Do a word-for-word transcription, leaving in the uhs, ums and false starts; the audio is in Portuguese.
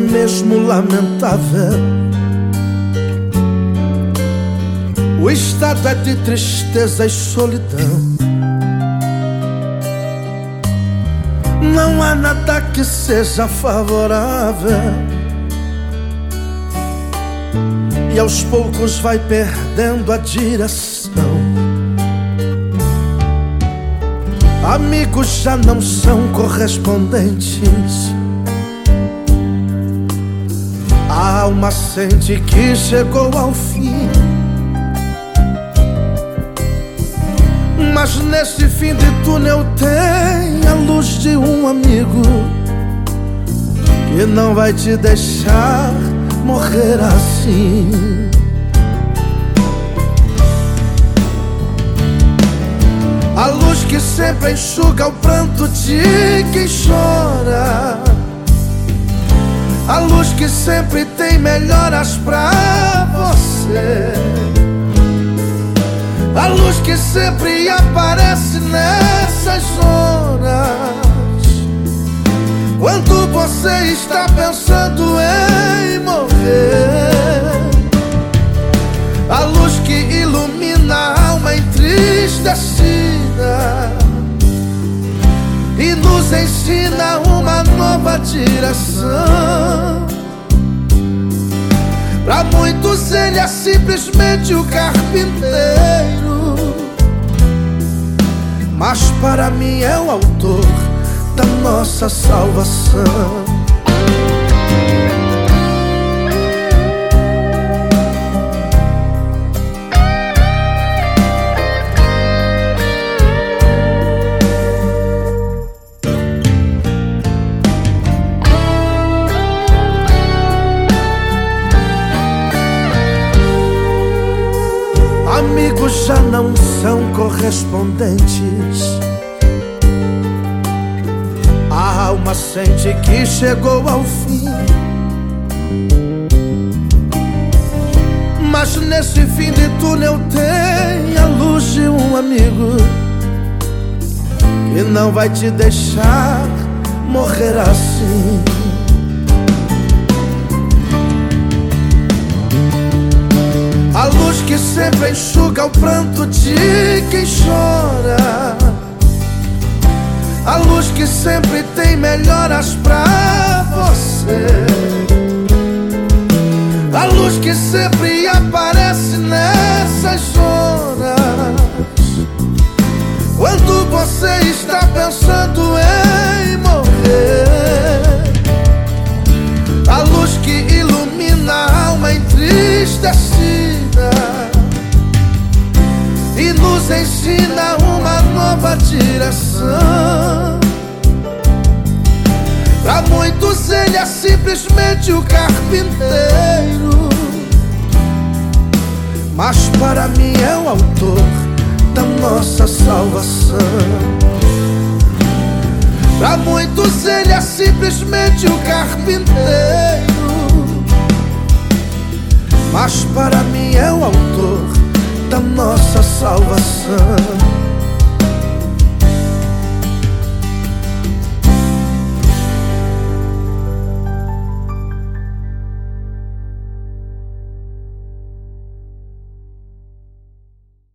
mesmo lamentável. O estado é de tristeza e solidão. Não há nada que seja favorável, e aos poucos vai perdendo a direção. Amigos já não são correspondentes. A alma sente que chegou ao fim. Mas nesse fim de túnel tem a luz de um amigo que não vai te deixar morrer assim. A luz que sempre enxuga o pranto de quem chora. A luz que sempre tem melhoras pra você. A luz que sempre aparece nessas horas, quando você está pensando em morrer. A luz que ilumina a alma entristecida e nos ensina uma nova direção. Pra muitos ele é simplesmente o carpinteiro, mas para mim é o autor da nossa salvação. Amigos já não são correspondentes. A alma sente que chegou ao fim. Mas nesse fim de túnel tem a luz de um amigo que não vai te deixar morrer assim. A luz que sempre enxuga o pranto de quem chora. A luz que sempre tem melhoras pra você. A luz que sempre aparece nessas horas, quando você está pensando em morrer. A luz que ilumina a alma entristecida e nos ensina uma nova direção. Pra muitos ele é simplesmente o carpinteiro, mas para mim é o autor da nossa salvação. Pra muitos ele é simplesmente o carpinteiro, mas para mim é o autor da nossa salvação.